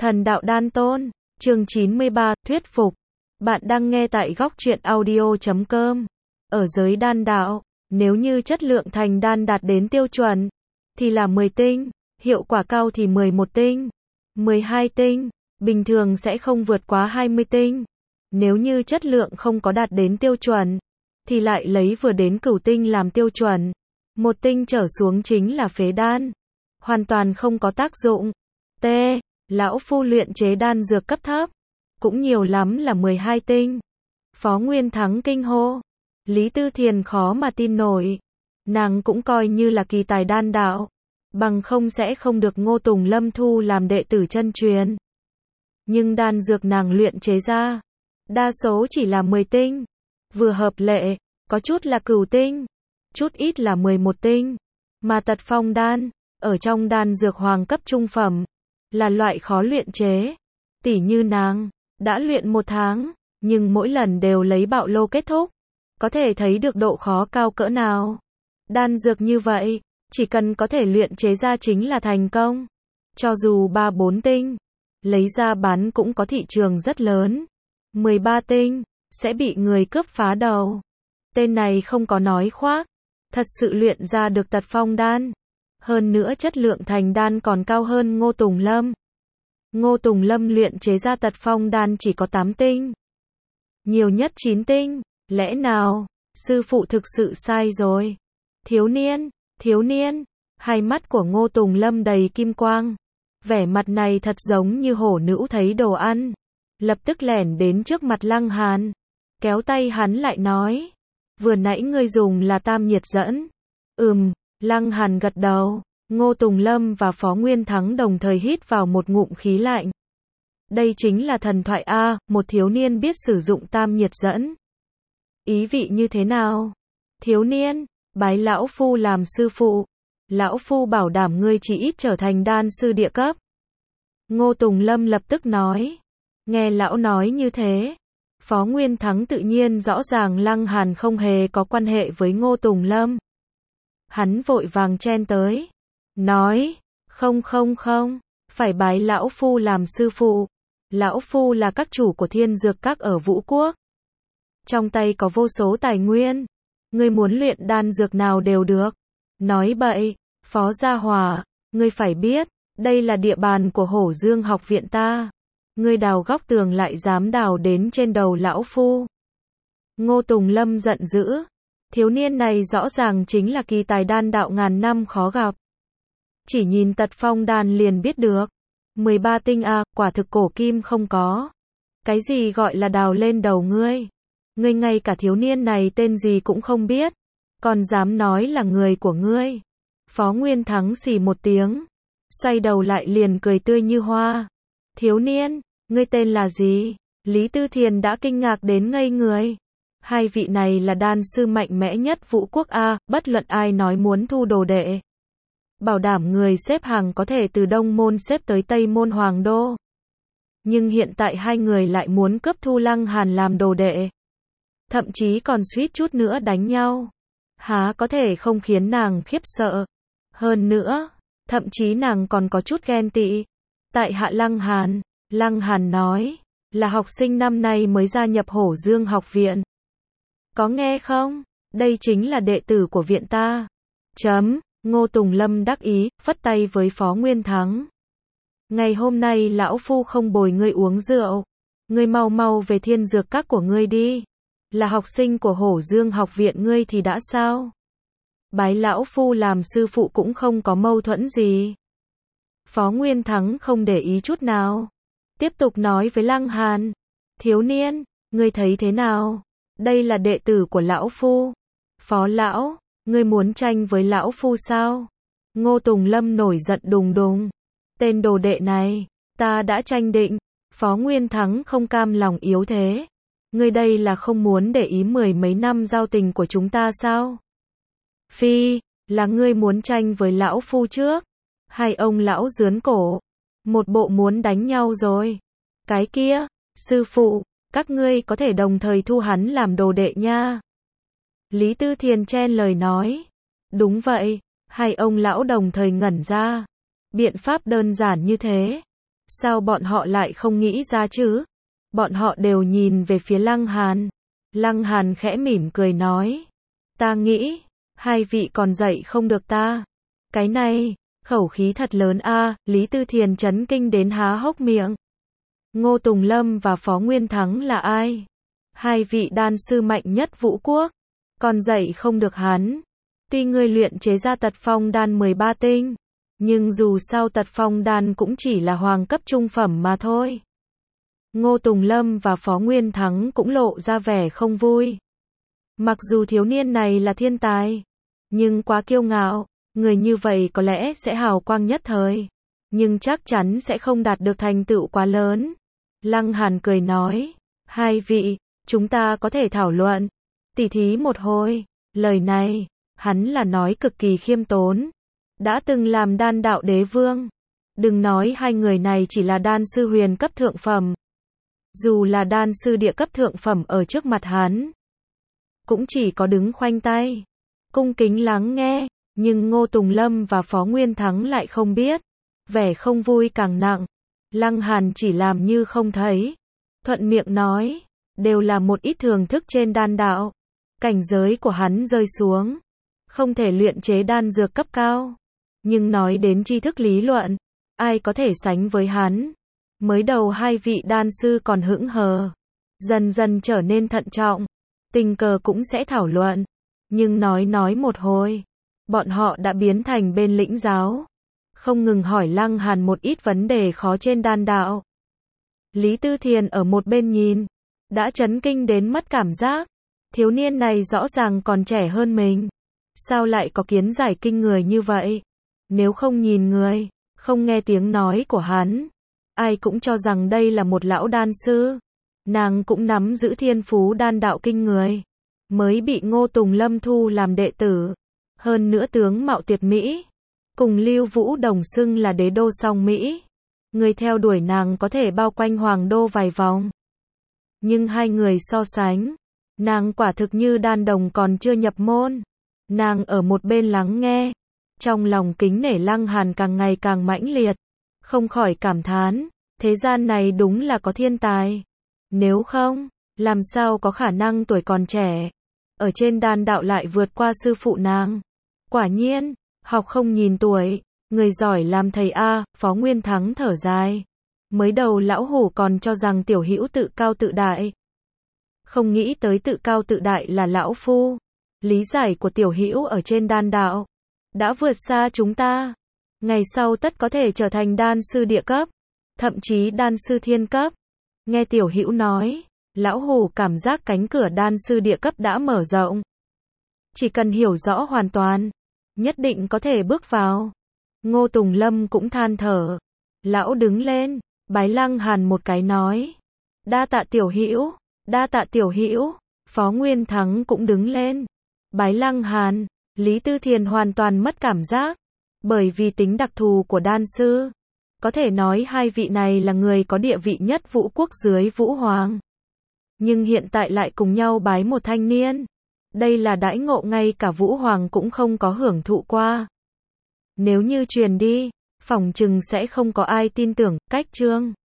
Thần đạo đan tôn, chương 93, thuyết phục. Bạn đang nghe tại góc truyện audio.com. Ở giới đan đạo, nếu như chất lượng thành đan đạt đến tiêu chuẩn, thì là 10 tinh, hiệu quả cao thì 11 tinh, 12 tinh, bình thường sẽ không vượt quá 20 tinh. Nếu như chất lượng không có đạt đến tiêu chuẩn, thì lại lấy vừa đến cửu tinh làm tiêu chuẩn. Một tinh trở xuống chính là phế đan. Hoàn toàn không có tác dụng. T. Lão phu luyện chế đan dược cấp thấp, cũng nhiều lắm là 12 tinh. Phó Nguyên Thắng kinh hô. Lý Tư Thiền khó mà tin nổi. Nàng cũng coi như là kỳ tài đan đạo, bằng không sẽ không được Ngô Tùng Lâm thu làm đệ tử chân truyền. Nhưng đan dược nàng luyện chế ra, đa số chỉ là 10 tinh. Vừa hợp lệ, có chút là cửu tinh, chút ít là 11 tinh. Mà Tật Phong đan, ở trong đan dược hoàng cấp trung phẩm, là loại khó luyện chế. Tỉ như nàng, đã luyện 1 tháng, nhưng mỗi lần đều lấy bạo lô kết thúc. Có thể thấy được độ khó cao cỡ nào. Đan dược như vậy, chỉ cần có thể luyện chế ra chính là thành công. Cho dù 3-4 tinh, lấy ra bán cũng có thị trường rất lớn. 13 tinh, sẽ bị người cướp phá đầu. Tên này không có nói khoác, thật sự luyện ra được Tật Phong đan. Hơn nữa chất lượng thành đan còn cao hơn Ngô Tùng Lâm. Ngô Tùng Lâm luyện chế ra Tật Phong đan chỉ có 8 tinh. Nhiều nhất 9 tinh. Lẽ nào, sư phụ thực sự sai rồi? Thiếu niên, hai mắt của Ngô Tùng Lâm đầy kim quang. Vẻ mặt này thật giống như hổ nữ thấy đồ ăn. Lập tức lẻn đến trước mặt Lăng Hàn. Kéo tay hắn lại nói. Vừa nãy ngươi dùng là tam nhiệt dẫn. Lăng Hàn gật đầu. Ngô Tùng Lâm và Phó Nguyên Thắng đồng thời hít vào một ngụm khí lạnh. Đây chính là thần thoại A, một thiếu niên biết sử dụng tam nhiệt dẫn. Ý vị như thế nào? Thiếu niên, bái lão phu làm sư phụ. Lão phu bảo đảm ngươi chỉ ít trở thành đan sư địa cấp. Ngô Tùng Lâm lập tức nói. Nghe lão nói như thế, Phó Nguyên Thắng tự nhiên rõ ràng Lăng Hàn không hề có quan hệ với Ngô Tùng Lâm. Hắn vội vàng chen tới. Nói, không, phải bái lão phu làm sư phụ. Lão phu là các chủ của Thiên Dược Các ở Vũ Quốc. Trong tay có vô số tài nguyên. Ngươi muốn luyện đan dược nào đều được. Nói bậy, Phó Gia Hòa, ngươi phải biết, đây là địa bàn của Hổ Dương học viện ta. Ngươi đào góc tường lại dám đào đến trên đầu lão phu. Ngô Tùng Lâm giận dữ. Thiếu niên này rõ ràng chính là kỳ tài đan đạo ngàn năm khó gặp. Chỉ nhìn Tật Phong đan liền biết được. 13 tinh A, quả thực cổ kim không có. Cái gì gọi là đào lên đầu ngươi? Ngươi ngay cả thiếu niên này tên gì cũng không biết, còn dám nói là người của ngươi. Phó Nguyên Thắng xì một tiếng, xoay đầu lại liền cười tươi như hoa. Thiếu niên, ngươi tên là gì? Lý Tư Thiền đã kinh ngạc đến ngây người. Hai vị này là đan sư mạnh mẽ nhất Vũ Quốc A, bất luận ai nói muốn thu đồ đệ. Bảo đảm người xếp hàng có thể từ Đông Môn xếp tới Tây Môn Hoàng Đô. Nhưng hiện tại hai người lại muốn cướp thu Lăng Hàn làm đồ đệ. Thậm chí còn suýt chút nữa đánh nhau. Há có thể không khiến nàng khiếp sợ. Hơn nữa, thậm chí nàng còn có chút ghen tị. Tại hạ Lăng Hàn nói, là học sinh năm nay mới gia nhập Hổ Dương học viện. Có nghe không? Đây chính là đệ tử của viện ta. Ngô Tùng Lâm đắc ý, phất tay với Phó Nguyên Thắng. Ngày hôm nay lão phu không bồi ngươi uống rượu. Ngươi mau về Thiên Dược Các của ngươi đi. Là học sinh của Hổ Dương học viện ngươi thì đã sao? Bái lão phu làm sư phụ cũng không có mâu thuẫn gì. Phó Nguyên Thắng không để ý chút nào. Tiếp tục nói với Lăng Hàn. Thiếu niên, ngươi thấy thế nào? Đây là đệ tử của lão phu. Phó lão, ngươi muốn tranh với lão phu sao? Ngô Tùng Lâm nổi giận đùng đùng. Tên đồ đệ này, ta đã tranh định. Phó Nguyên Thắng không cam lòng yếu thế. Ngươi đây là không muốn để ý 10 mấy năm giao tình của chúng ta sao? Phi, là ngươi muốn tranh với lão phu trước. Hai ông lão rướn cổ. Một bộ muốn đánh nhau rồi. Cái kia, sư phụ, các ngươi có thể đồng thời thu hắn làm đồ đệ nha. Lý Tư Thiền chen lời nói. Đúng vậy, hai ông lão đồng thời ngẩn ra. Biện pháp đơn giản như thế. Sao bọn họ lại không nghĩ ra chứ? Bọn họ đều nhìn về phía Lăng Hàn. Lăng Hàn khẽ mỉm cười nói. Ta nghĩ, hai vị còn dạy không được ta. Cái này, khẩu khí thật lớn a. Lý Tư Thiền chấn kinh đến há hốc miệng. Ngô Tùng Lâm và Phó Nguyên Thắng là ai? Hai vị đan sư mạnh nhất Vũ Quốc. Còn dạy không được hắn. Tuy ngươi luyện chế ra Tật Phong đan 13 tinh, nhưng dù sao Tật Phong đan cũng chỉ là hoàng cấp trung phẩm mà thôi. Ngô Tùng Lâm và Phó Nguyên Thắng cũng lộ ra vẻ không vui. Mặc dù thiếu niên này là thiên tài, nhưng quá kiêu ngạo, người như vậy có lẽ sẽ hào quang nhất thời, nhưng chắc chắn sẽ không đạt được thành tựu quá lớn. Lăng Hàn cười nói, hai vị, chúng ta có thể thảo luận, tỉ thí một hồi. Lời này, hắn là nói cực kỳ khiêm tốn. Đã từng làm đan đạo đế vương. Đừng nói hai người này chỉ là đan sư huyền cấp thượng phẩm. Dù là đan sư địa cấp thượng phẩm ở trước mặt hắn, cũng chỉ có đứng khoanh tay, cung kính lắng nghe. Nhưng Ngô Tùng Lâm và Phó Nguyên Thắng lại không biết. Vẻ không vui càng nặng. Lăng Hàn chỉ làm như không thấy. Thuận miệng nói, đều là một ít thưởng thức trên đan đạo. Cảnh giới của hắn rơi xuống, không thể luyện chế đan dược cấp cao. Nhưng nói đến tri thức lý luận, ai có thể sánh với hắn. Mới đầu hai vị đan sư còn hững hờ, dần dần trở nên thận trọng, tình cờ cũng sẽ thảo luận. Nhưng nói một hồi, bọn họ đã biến thành bên lĩnh giáo, không ngừng hỏi Lăng Hàn một ít vấn đề khó trên đan đạo. Lý Tư Thiền ở một bên nhìn, đã chấn kinh đến mất cảm giác. Thiếu niên này rõ ràng còn trẻ hơn mình. Sao lại có kiến giải kinh người như vậy? Nếu không nhìn người, không nghe tiếng nói của hắn, ai cũng cho rằng đây là một lão đan sư. Nàng cũng nắm giữ thiên phú đan đạo kinh người, mới bị Ngô Tùng Lâm thu làm đệ tử. Hơn nữa tướng mạo tuyệt mỹ, cùng Lưu Vũ đồng xưng là đế đô song Mỹ. Người theo đuổi nàng có thể bao quanh hoàng đô vài vòng. Nhưng hai người so sánh, nàng quả thực như đan đồng còn chưa nhập môn. Nàng ở một bên lắng nghe, trong lòng kính nể Lăng Hàn càng ngày càng mãnh liệt, không khỏi cảm thán, thế gian này đúng là có thiên tài. Nếu không, làm sao có khả năng tuổi còn trẻ, ở trên đan đạo lại vượt qua sư phụ nàng. Quả nhiên, học không nhìn tuổi, người giỏi làm thầy a. Phó Nguyên Thắng thở dài. Mới đầu lão hủ còn cho rằng tiểu hữu tự cao tự đại. Không nghĩ tới tự cao tự đại là lão phu. Lý giải của tiểu hữu ở trên đan đạo đã vượt xa chúng ta. Ngày sau tất có thể trở thành đan sư địa cấp, thậm chí đan sư thiên cấp. Nghe tiểu hữu nói, lão hủ cảm giác cánh cửa đan sư địa cấp đã mở rộng. Chỉ cần hiểu rõ hoàn toàn, nhất định có thể bước vào. Ngô Tùng Lâm cũng than thở. Lão đứng lên, bái Lăng Hàn một cái nói, đa tạ tiểu hữu, đa tạ tiểu hữu. Phó Nguyên Thắng cũng đứng lên, bái Lăng Hàn. Lý Tư Thiền hoàn toàn mất cảm giác, bởi vì tính đặc thù của đan sư. Có thể nói hai vị này là người có địa vị nhất Vũ Quốc dưới Vũ Hoàng. Nhưng hiện tại lại cùng nhau bái một thanh niên. Đây là đãi ngộ ngay cả Vũ Hoàng cũng không có hưởng thụ qua. Nếu như truyền đi, phỏng chừng sẽ không có ai tin tưởng. Cách chương